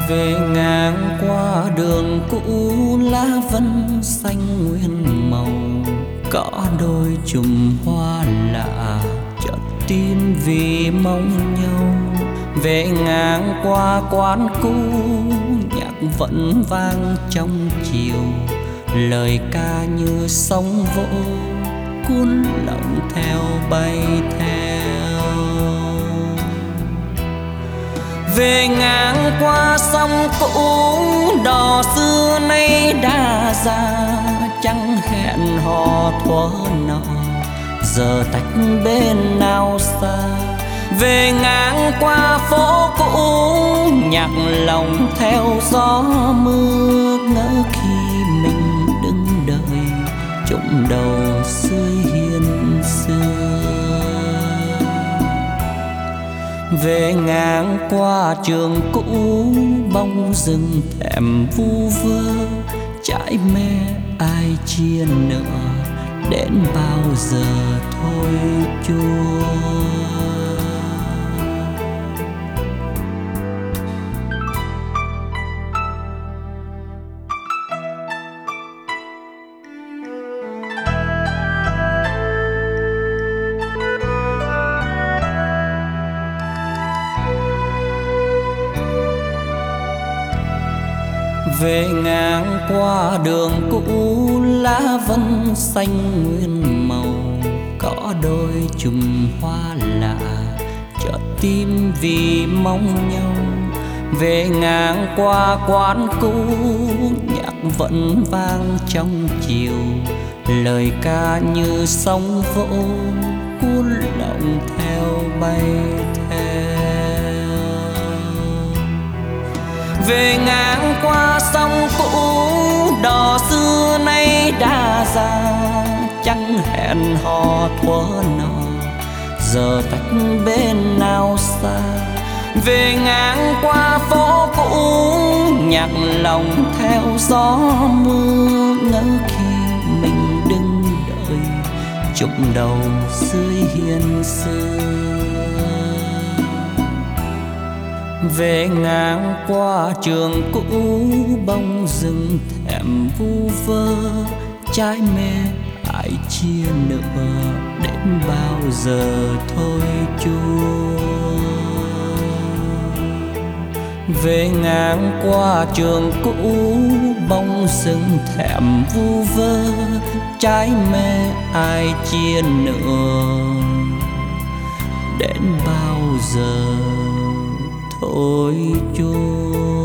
Về ngang qua đường cũ lá vân xanh nguyên màu, cỏ đôi chùm hoa lạ chợt tim vì mong nhau. Về ngang qua quán cũ nhạc vẫn vang trong chiều, lời ca như sóng vỗ cuốn lòng theo bay theo. Về ngang qua sông cũ đò xưa nay đã già, chẳng hẹn hò thuở nọ giờ tách bên nào xa. Về ngang qua phố cũ nhạc lòng theo gió mưa, ngỡ khi mình đứng đợi trụng đầu dưới hiên xưa. Về ngang qua trường cũ bóng rừng thèm vu vơ, trái mê ai chia nợ đến bao giờ thôi chua. Về ngang qua đường cũ lá vân xanh nguyên màu, cỏ đôi chùm hoa lạ chợt tim vì mong nhau. Về ngang qua quán cũ nhạc vẫn vang trong chiều, lời ca như sóng vỗ cuốn lòng theo bay theo. Về ngang qua sông cũ đò xưa nay đã già, chẳng hẹn hò thuở nọ giờ tách bên nào xa. Về ngang qua phố cũ nhạc lòng theo gió mưa, ngỡ khi mình đứng đợi trụng đầu dưới hiên xưa. Về ngang qua trường cũ bóng rừng thèm vu vơ, trái mê ai chia nợ đến bao giờ thôi chua. Về ngang qua trường cũ bóng rừng thèm vu vơ, trái mê ai chia nợ đến bao giờ thôi chua.